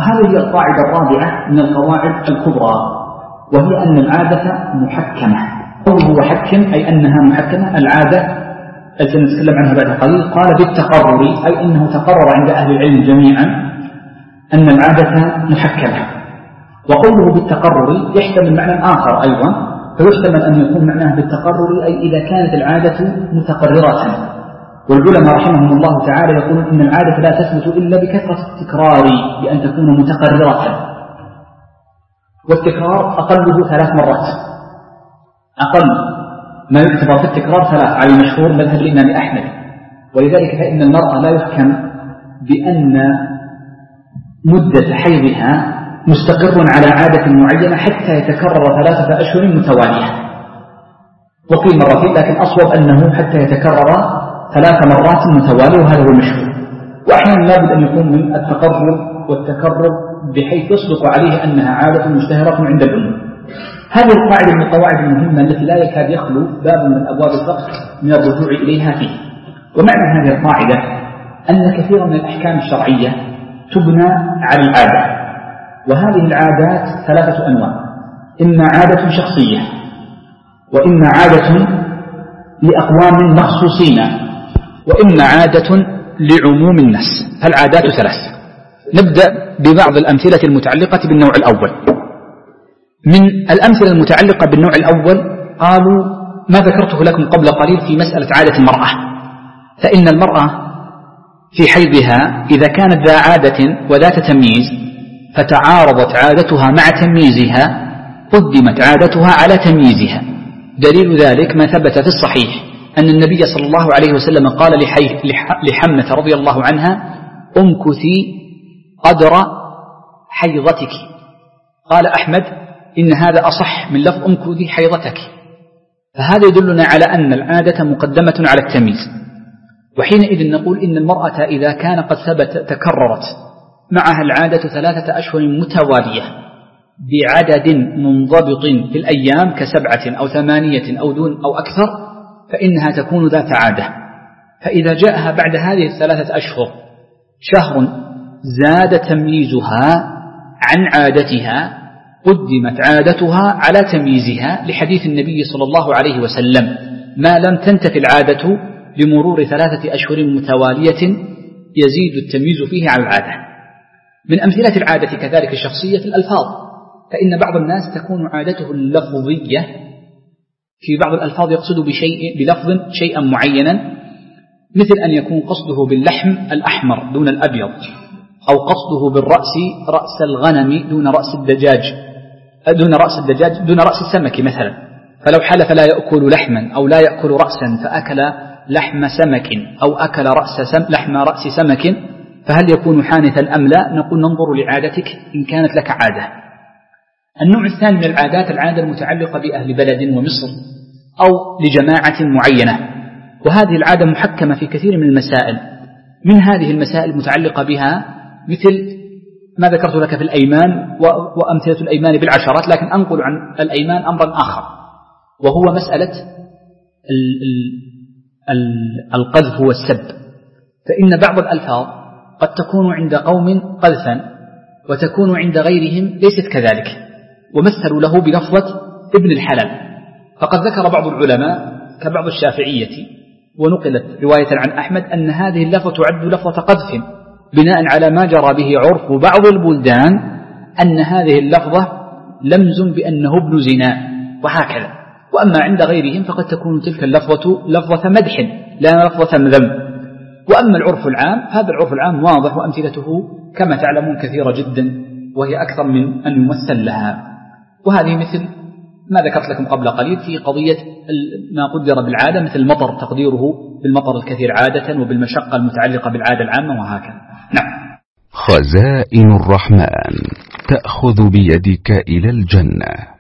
وهذه هي القاعدة الرابعة من القواعد الكبرى، وهي أن العادة محكمة. قوله محكم أي أنها محكمة. العادة التي نتكلم عنها بعد قليل قال بالتقرر، أي أنه تقرر عند أهل العلم جميعا أن العادة محكمة. وقوله بالتقرر يحتمل معنى آخر أيضا، فيحتمل أن يكون معناه بالتقرر أي إذا كانت العادة متقررة. والعلماء رحمهم الله تعالى يقولون إن العادة لا تثبت إلا بكثرة التكرار، بأن تكون متقررة، والتكرار أقله 3 مرات، أقل ما يعتبر في التكرار 3 على المشهور مذهب الإمام أحمد. ولذلك فإن المرأة لا يحكم بأن مدة حيضها مستقر على عادة معينة حتى يتكرر 3 أشهر متوالية، وقيل مرتين، لكن أصوب أنه حتى يتكرر 3 مرات متوالية، وهذا هو المشهور. وأحيانا لابد أن يكون من التقرر والتكرر بحيث يصدق عليه أنها عادة مشتهرة عند الأمة. هذه القاعدة من القواعد المهمة التي لا يكاد يخلو باب من أبواب الفقه من الرجوع إليها فيه. ومعنى هذه القاعدة أن كثيرا من الأحكام الشرعية تبنى على العادة، وهذه العادات 3 أنواع: إما عادة شخصية، وإما عادة لأقوام مخصوصين، وإما عادة لعموم الناس. العادات 3. نبدأ ببعض الأمثلة المتعلقة بالنوع الأول. من الأمثلة المتعلقة بالنوع الأول قالوا ما ذكرته لكم قبل قليل في مسألة عادة المرأة، فإن المرأة في حيضها إذا كانت ذا عادة وذات تمييز فتعارضت عادتها مع تمييزها قدمت عادتها على تمييزها. دليل ذلك ما ثبت في الصحيح أن النبي صلى الله عليه وسلم قال لحمنة رضي الله عنها: امكثي قدر حيضتك. قال أحمد: إن هذا أصح من لفظ امكثي حيضتك. فهذا يدلنا على أن العادة مقدمة على التمييز. وحينئذ نقول إن المرأة إذا كان قد ثبت تكررت معها العادة 3 أشهر متوالية بعدد منضبط في الأيام ك7 أو 8 أو دون أو أكثر، فإنها تكون ذات عادة. فإذا جاءها بعد هذه 3 أشهر شهر زاد تمييزها عن عادتها قدمت عادتها على تمييزها، لحديث النبي صلى الله عليه وسلم: ما لم تنتفي العادة بمرور 3 أشهر متوالية يزيد التمييز فيه على العادة. من أمثلة العادة كذلك الشخصية الألفاظ، فإن بعض الناس تكون عادته اللفظية، في بعض الألفاظ يقصد بلفظ شيئا معينا، مثل أن يكون قصده باللحم الأحمر دون الأبيض، أو قصده بالرأس رأس الغنم دون رأس الدجاج دون رأس السمك مثلا. فلو حلف لا يأكل لحما أو لا يأكل رأسا فأكل لحم سمك أو أكل لحم رأس سمك، فهل يكون حانثا أم لا؟ نقول ننظر لعادتك إن كانت لك عادة. النوع الثاني من العادات العادة المتعلقة بأهل بلد ومصر أو لجماعة معينة، وهذه العادة محكمة في كثير من المسائل. من هذه المسائل المتعلقة بها مثل ما ذكرت لك في الأيمان، وأمثلة الأيمان بالعشرات، لكن أنقل عن الأيمان أمرا آخر، وهو مسألة القذف والسب. فإن بعض الألفاظ قد تكون عند قوم قذفا وتكون عند غيرهم ليست كذلك، ومثلوا له بلفظة ابن الحلال. فقد ذكر بعض العلماء كبعض الشافعية ونقلت رواية عن أحمد أن هذه اللفظة تعد لفظة قذف، بناء على ما جرى به عرف بعض البلدان أن هذه اللفظة لمز بأنه ابن زنا وهكذا. وأما عند غيرهم فقد تكون تلك اللفظة لفظة مدح لا لفظة ذم. وأما العرف العام، هذا العرف العام واضح وأمثلته كما تعلمون كثيرة جدا، وهي أكثر من أن يمثل لها. وهذه مثل ما ذكرت لكم قبل قليل في قضية ما قدر بالعادة، مثل المطر تقديره بالمطر الكثير عادة، وبالمشقة المتعلقة بالعادة العامة وهكذا. نعم. خزائن الرحمن تأخذ بيدك إلى الجنة.